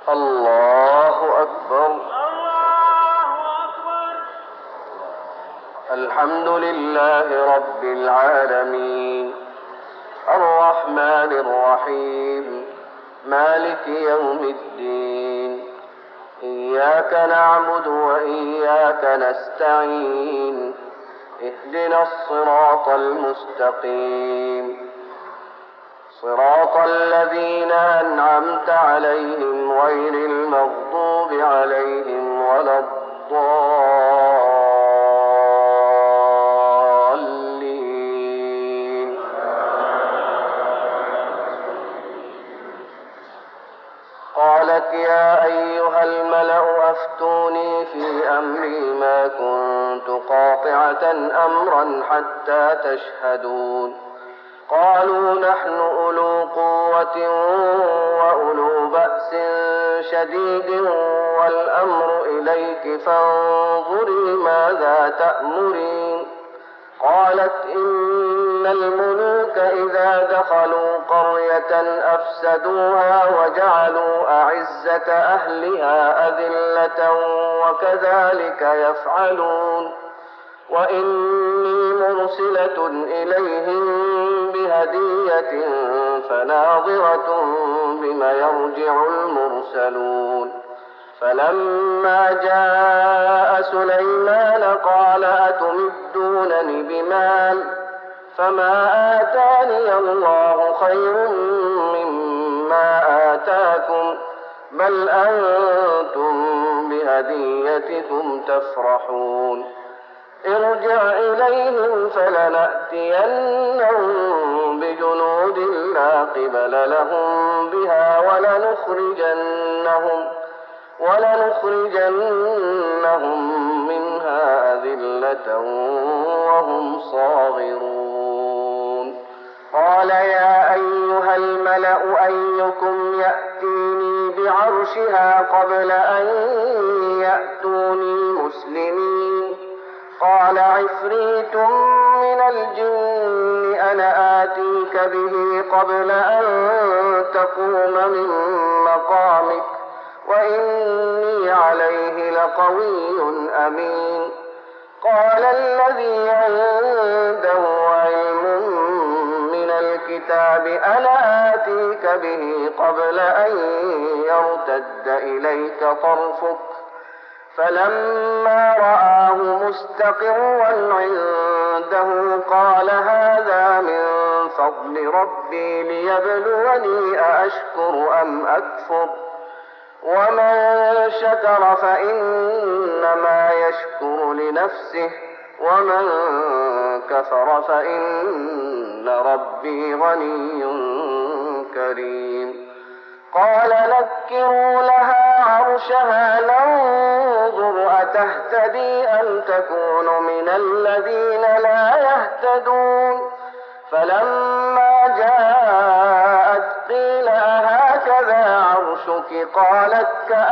الله أكبر. الله أكبر. الحمد لله رب العالمين، الرحمن الرحيم، مالك يوم الدين. إياك نعبد وإياك نستعين، اهدنا الصراط المستقيم، صراط الذين أنعمت عليهم غير المغضوب عليهم ولا الضالين. قالت يا أيها الملأ أفتوني في أمري ما كنت قاطعة أمرا حتى تشهدون. قالوا نحن أولو قوة وأولو بأس شديد والأمر إليك فانظري ماذا تأمرين. قالت إن الملوك إذا دخلوا قرية أفسدوها وجعلوا أعزة أهلها أذلة وكذلك يفعلون. وإني مرسلة إليهم بهدية فناظرة بم يرجع المرسلون. فلما جاء سليمان قال أتمدونني بمال فما آتاني الله خير مما آتاكم بل أنتم بهديتكم تفرحون. ارجع إليهم فلنأتينهم بجنود لا قبل لهم بها ولنخرجنهم منها أذلة وهم صاغرون. قال يا أيها الملأ أيكم يأتيني بعرشها قبل أن يأتوني مسلمين. قال عفريت من الجن أنا آتيك به قبل أن تقوم من مقامك وإني عليه لقوي أمين. قال الذي عنده علم من الكتاب أنا آتيك به قبل أن يرتد إليك طرفك فلما رآه مستقرا عنده قال هذا من فضل ربي ليبلوني أأشكر أم أكفر ومن شكر فإنما يشكر لنفسه ومن كفر فإن ربي غني كريم. قال نكروا لها عرشها ننظر أتهتدي أم تكون من الذين لا يهتدون. فلما جاءت قيل أهكذا عرشك قالت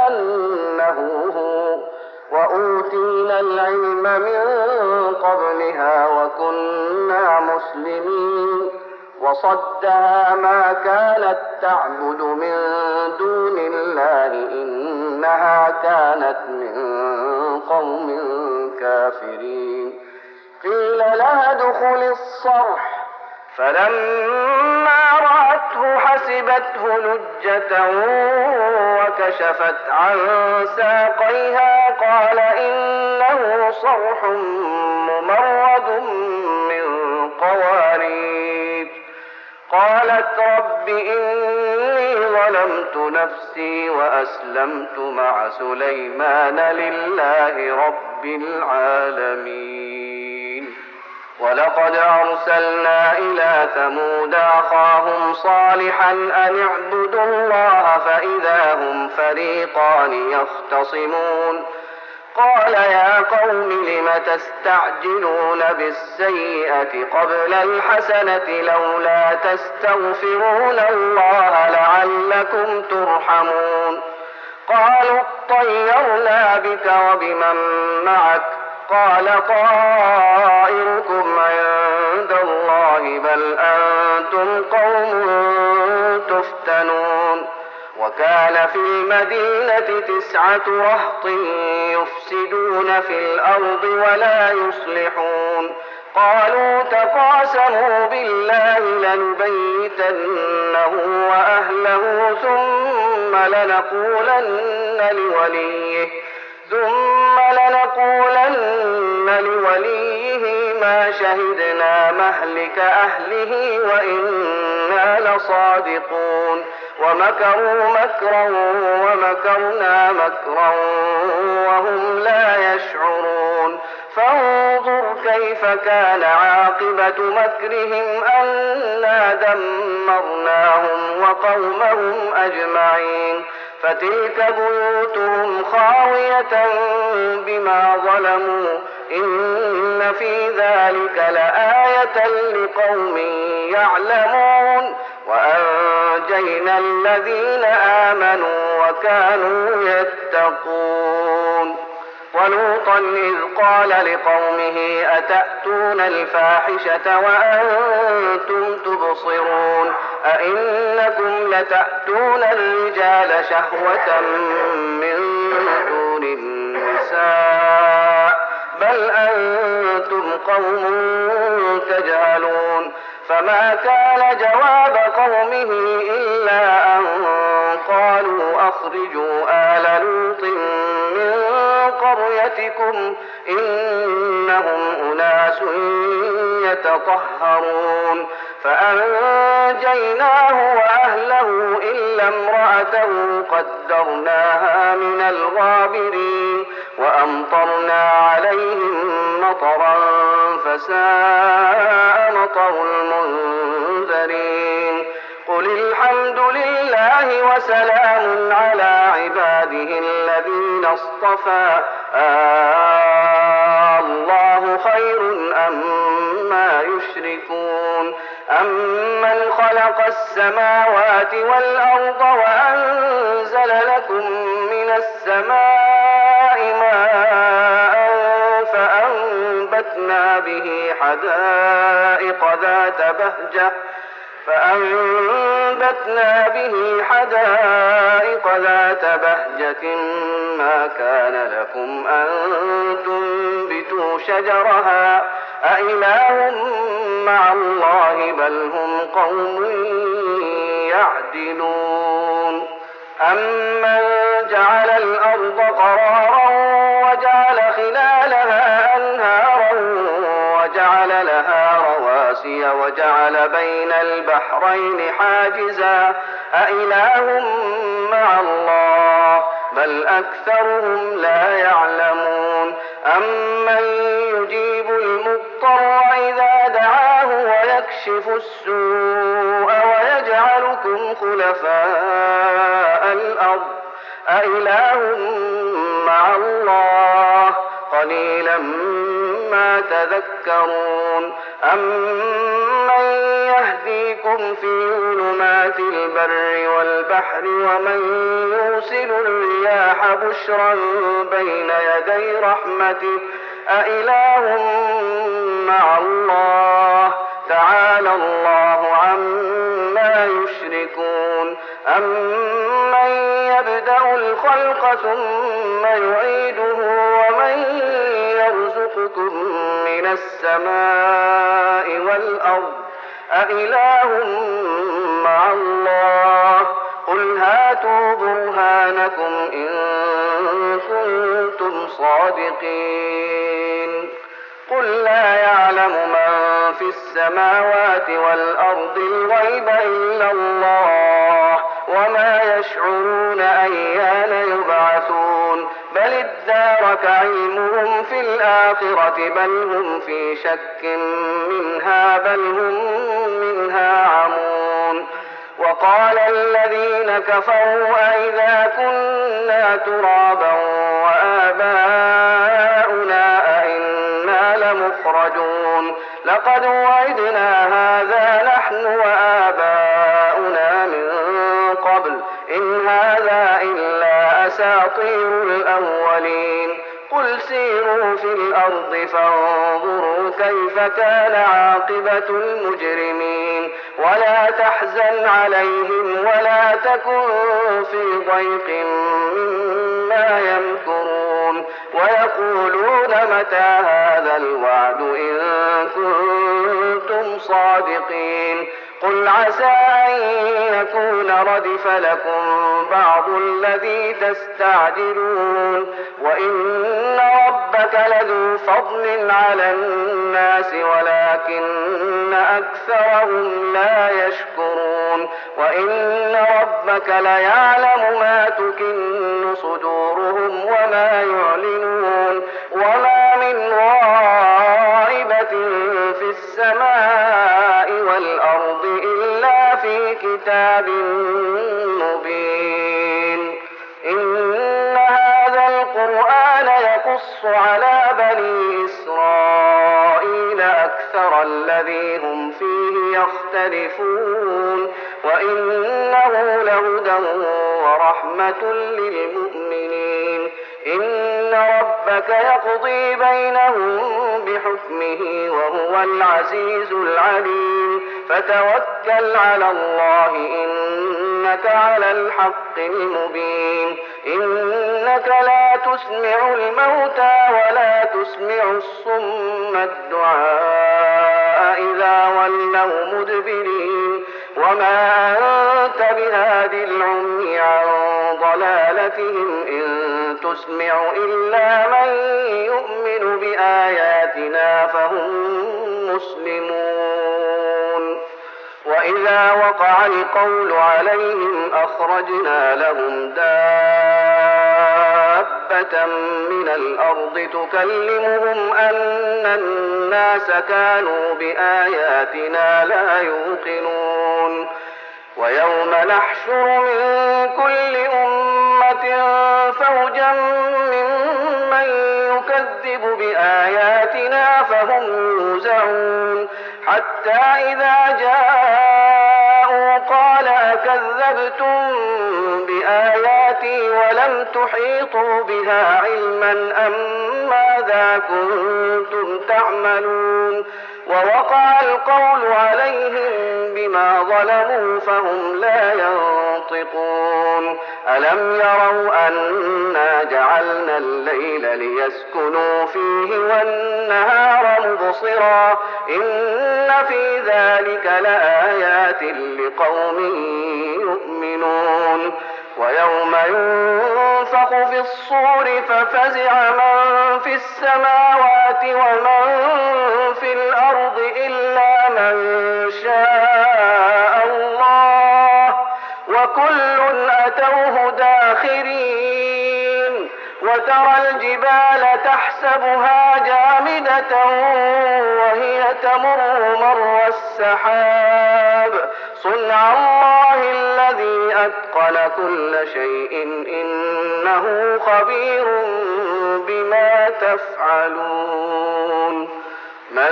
كأنه هو وأوتينا العلم من قبلها وكنا مسلمين. وصدها ما كانت تعبد من دون الله إنها كانت من قوم كافرين. قيل لها ادخل الصرح فلما رأته حسبته لجة وكشفت عن ساقيها قال إنه صرح ممرد من قوارير. قالت رب إني ظلمت نفسي وأسلمت مع سليمان لله رب العالمين. ولقد أرسلنا إلى ثمود أخاهم صالحا أن اعبدوا الله فإذا هم فريقان يختصمون. قال يا قوم لم تستعجلون بالسيئة قبل الحسنة لولا تستغفرون الله لعلكم ترحمون. قالوا اطيرنا بك وبمن معك قال طائركم عند الله بل أنتم قوم تفتنون. وكان وكان في المدينة 9 رهط يفسدون في الأرض ولا يصلحون قالوا تقاسموا بالله لنبيتنه وأهله ثم لنقولن لوليه ما شهدنا مهلك أهله وإنا لصادقون ومكروا مكرا ومكرنا مكرا وهم لا يشعرون فانظر كيف كان عاقبة مكرهم أنا دمرناهم وقومهم أجمعين فتلك بيوتهم خاوية بما ظلموا إن في ذلك لآية لقوم يعلمون وأنجينا الذين آمنوا وكانوا يتقون ولوطا إذ قال لقومه أتأتون الفاحشة وأنتم تبصرون أئنكم لتأتون الرجال شهوة من دون النساء بل أنتم قوم تجهلون فما كان جواب قومه إلا أن قالوا أخرجوا آل لوط من قريتكم إنهم أناس يتطهرون فأنجيناه وأهله إلا امرأته قدرناها من الغابرين وأمطرنا عليهم مطرا فساء مطر المنذرين قل الحمد لله وسلام على عباده الذين اصطفى الله خير أما يشركون أمن خلق السماوات والأرض وأنزل لكم من السماء ماء فأنبتنا به حدائق ذات بهجة ما كان لكم أن تنبتوا شجرها أإله مع الله بل هم قوم يعدلون أمن جعل الأرض قرارا وجعل خلالها أنهارا وجعل لها رواسي وجعل بين البحرين حاجزا أإله مع الله بل أكثرهم لا يعلمون أمن يجيب المضطر إذا دعاه ويكشف السوء ويجعلكم خلفاء الأرض أإله مع الله قليلا ما تذكرون أمن يهديكم في ظلمات البر والبحر ومن يرسل الرياح بشرا بين يدي رحمته أإله مع الله تعالى الله عما يشركون أمن يبدأ الخلق ثم يعيده ومن يرزقكم من السماء والأرض أإله مع الله قل هاتوا برهانكم إن كنتم صادقين قل لا يعلم من في السماوات والأرض الغيب إلا الله وما يشعرون أيان يبعثون بل ادارك علمهم في الآخرة بل هم في شك منها بل هم منها عمون وقال الذين كفروا أئذا كنا ترابا وآباؤنا أئنا لمخرجون لقد وعدنا هذا نحن وآباؤنا من قبل إن هذا إلا أساطير الأولين قل سيروا في الأرض فانظروا كيف كان عاقبة المجرمين ولا تحزن عليهم ولا تكن في ضيق مما يمكرون ويقولون متى هذا الوعد إن كنتم صادقين قل عسى أن يكون ردف لكم بعض الذي تستعجلون وإن ربك لذو فضل على الناس ولكن أكثرهم لا يشكرون وإن ربك ليعلم ما تكن صدورهم وما يعلنون وما من غائبة في السماء والأرض إلا في كتاب مبين إن هذا القرآن يقص على بني إسرائيل أكثر الذي هم فيه يختلفون وإنه لهدى ورحمة للمؤمنين إن ربك يقضي بينهم بحكمه وهو العزيز العليم فتوكل على الله إنك على الحق المبين إنك لا تسمع الموتى ولا تسمع الصم الدعاء إذا ولوا مدبرين وما أنت بهادي العمي عن ضلالتهم إن تسمع إلا من يؤمن بآياتنا فهم مسلمون وإذا وقع القول عليهم أخرجنا لهم دابة من الأرض تكلمهم أن الناس كانوا بآياتنا لا يوقنون ويوم نحشر من كل أمة فوجا ممن يكذب بآياتنا فهم يوزعون حتى إذا جاءوا قال أكذبتم بآياتي ولم تحيطوا بها علما أم ماذا كنتم تعملون ووقع القول عليهم بما ظلموا فهم لا ينطقون ألم يروا أنا جعلنا الليل ليسكنوا فيه والنهار مبصرا إن في ذلك لآيات لقوم يؤمنون ويوم ينفخ في الصور ففزع من في السماوات ومن في الأرض إلا من شاء الله وكل أتوه داخرين وترى الجبال تحسبها جامدة وهي تمر مر السحاب صنع الله الذي أتقن كل شيء إنه خبير بما تفعلون من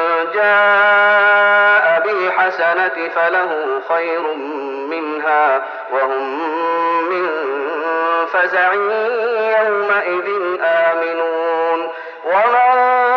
جاء بالحسنة فله خير منها وهم من فزع يومئذ آمنون ومن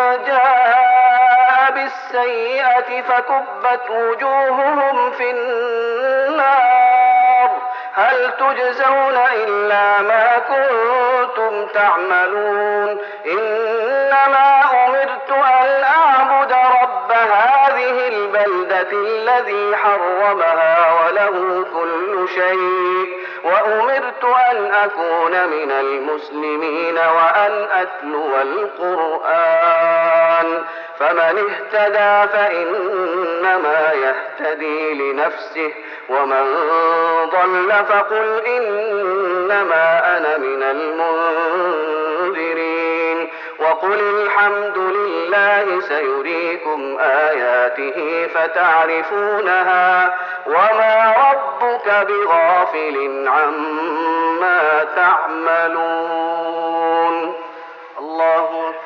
جاء بالسيئة فكبت وجوههم في النار هل تجزون إلا ما كنتم تعملون إنما أمرت أن أعبد رب هذه البلدة الذي حرمها وله كل شيء وأمرت أن أكون من المسلمين وأن أتلو القرآن فمن اهتدى فإنما يهتدي لنفسه ومن ضل فقل إنما أنا من المنذرين وقل الحمد لله سيريكم آياته فتعرفونها وما ربك بغافل عما تعملون الله